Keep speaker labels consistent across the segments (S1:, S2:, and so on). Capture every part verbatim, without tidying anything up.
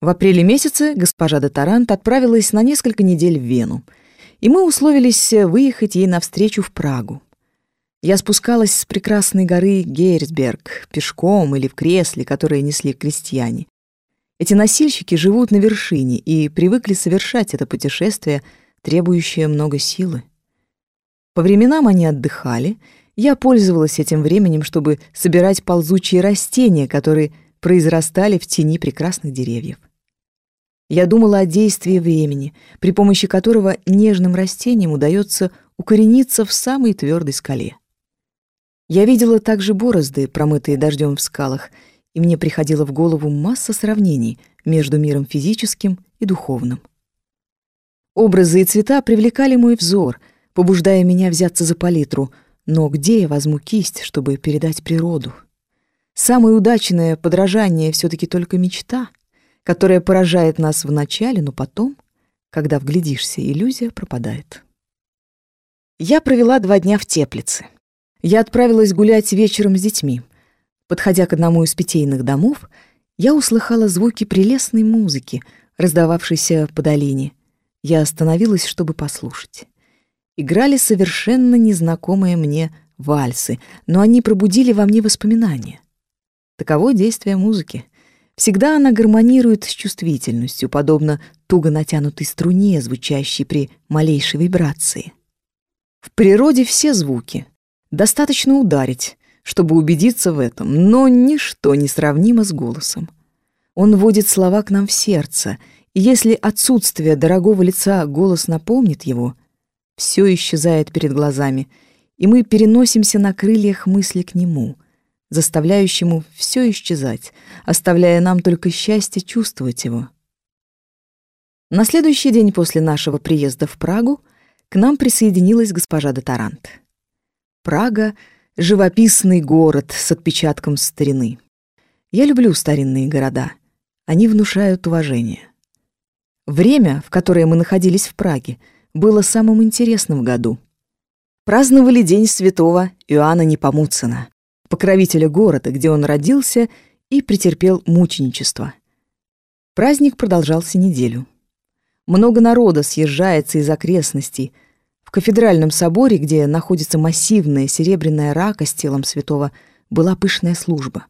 S1: В апреле месяце госпожа де Тарант отправилась на несколько недель в Вену, и мы условились выехать ей навстречу в Прагу. Я спускалась с прекрасной горы Гейрсберг пешком или в кресле, которое несли крестьяне. Эти носильщики живут на вершине и привыкли совершать это путешествие, требующее много силы. По временам они отдыхали. Я пользовалась этим временем, чтобы собирать ползучие растения, которые произрастали в тени прекрасных деревьев. Я думала о действии времени, при помощи которого нежным растениям удается укорениться в самой твердой скале. Я видела также борозды, промытые дождем в скалах, и мне приходила в голову масса сравнений между миром физическим и духовным. Образы и цвета привлекали мой взор, побуждая меня взяться за палитру, но где я возьму кисть, чтобы передать природу? Самое удачное подражание все-таки только мечта, которая поражает нас вначале, но потом, когда вглядишься, иллюзия пропадает. Я провела два дня в Теплице. Я отправилась гулять вечером с детьми. Подходя к одному из питейных домов, я услыхала звуки прелестной музыки, раздававшейся по долине. Я остановилась, чтобы послушать. Играли совершенно незнакомые мне вальсы, но они пробудили во мне воспоминания. Таково действие музыки. Всегда она гармонирует с чувствительностью, подобно туго натянутой струне, звучащей при малейшей вибрации. В природе все звуки. Достаточно ударить, чтобы убедиться в этом, но ничто не сравнимо с голосом. Он вводит слова к нам в сердце, и если отсутствие дорогого лица голос напомнит его, все исчезает перед глазами, и мы переносимся на крыльях мысли к нему, заставляющему все исчезать, оставляя нам только счастье чувствовать его. На следующий день после нашего приезда в Прагу к нам присоединилась госпожа де Тарант. Прага — живописный город с отпечатком старины. Я люблю старинные города. Они внушают уважение. Время, в которое мы находились в Праге, было самым интересным в году. Праздновали День святого Иоанна Непомуцена, покровителя города, где он родился и претерпел мученичество. Праздник продолжался неделю. Много народа съезжается из окрестностей. В кафедральном соборе, где находится массивная серебряная рака с телом святого, была пышная служба.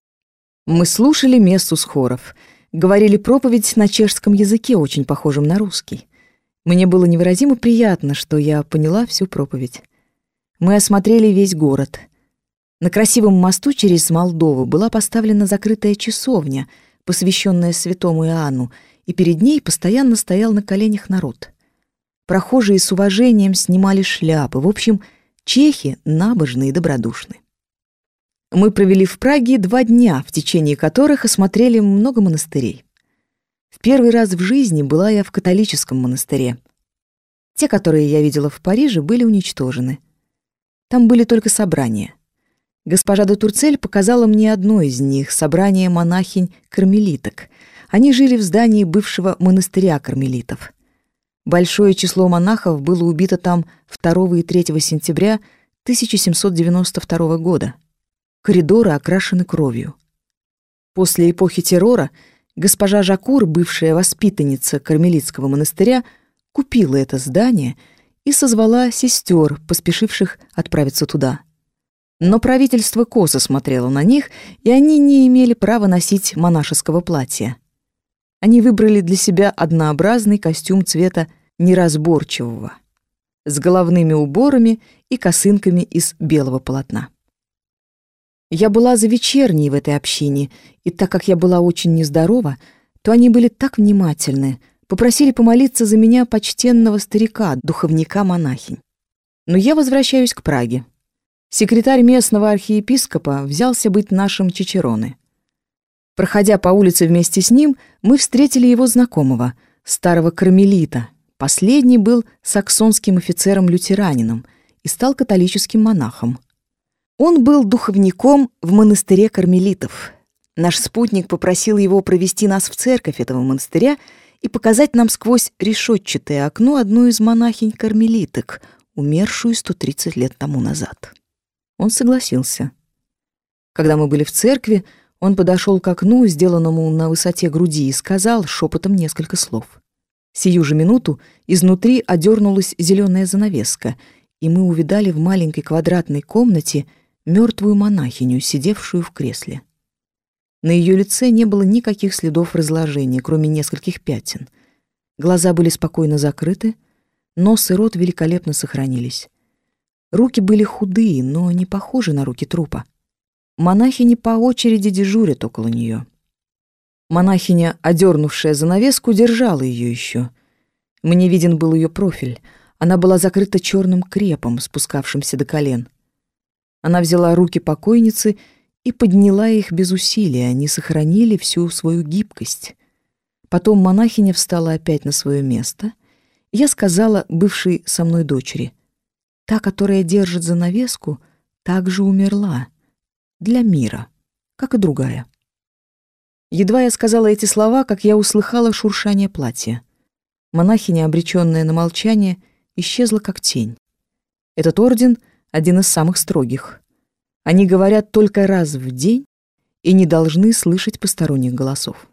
S1: Мы слушали мессу с хоров, говорили проповедь на чешском языке, очень похожем на русский. Мне было невыразимо приятно, что я поняла всю проповедь. Мы осмотрели весь город. На красивом мосту через Молдову была поставлена закрытая часовня, посвященная святому Иоанну, и перед ней постоянно стоял на коленях народ. Прохожие с уважением снимали шляпы. В общем, чехи набожны и добродушны. Мы провели в Праге два дня, в течение которых осмотрели много монастырей. В первый раз в жизни была я в католическом монастыре. Те, которые я видела в Париже, были уничтожены. Там были только собрания. Госпожа де Турцель показала мне одно из них — собрание монахинь-кармелиток. Они жили в здании бывшего монастыря кармелитов. Большое число монахов было убито там второго и третьего сентября тысяча семьсот девяносто второго года. Коридоры окрашены кровью. После эпохи террора госпожа Жакур, бывшая воспитанница кармелитского монастыря, купила это здание и созвала сестер, поспешивших отправиться туда. Но правительство косо смотрело на них, и они не имели права носить монашеского платья. Они выбрали для себя однообразный костюм цвета неразборчивого, с головными уборами и косынками из белого полотна. Я была за вечерней в этой общине, и так как я была очень нездорова, то они были так внимательны, попросили помолиться за меня почтенного старика, духовника-монахинь. Но я возвращаюсь к Праге. Секретарь местного архиепископа взялся быть нашим чичероне. Проходя по улице вместе с ним, мы встретили его знакомого, старого кармелита. Последний был саксонским офицером-лютеранином и стал католическим монахом. Он был духовником в монастыре кармелитов. Наш спутник попросил его провести нас в церковь этого монастыря и показать нам сквозь решетчатое окно одну из монахинь-кармелиток, умершую сто тридцать лет тому назад. Он согласился. Когда мы были в церкви, Он подошел к окну, сделанному на высоте груди, и сказал шепотом несколько слов. Сию же минуту изнутри одернулась зеленая занавеска, и мы увидали в маленькой квадратной комнате мертвую монахиню, сидевшую в кресле. На ее лице не было никаких следов разложения, кроме нескольких пятен. Глаза были спокойно закрыты, нос и рот великолепно сохранились. Руки были худые, но не похожи на руки трупа. Монахини по очереди дежурят около нее. Монахиня, одернувшая занавеску, держала ее еще. Мне виден был ее профиль. Она была закрыта черным крепом, спускавшимся до колен. Она взяла руки покойницы и подняла их без усилия. Они сохранили всю свою гибкость. Потом монахиня встала опять на свое место. Я сказала бывшей со мной дочери: «Та, которая держит занавеску, также умерла. Для мира, как и другая». Едва я сказала эти слова, как я услыхала шуршание платья. Монахиня, обреченная на молчание, исчезла как тень. Этот орден — один из самых строгих. Они говорят только раз в день и не должны слышать посторонних голосов.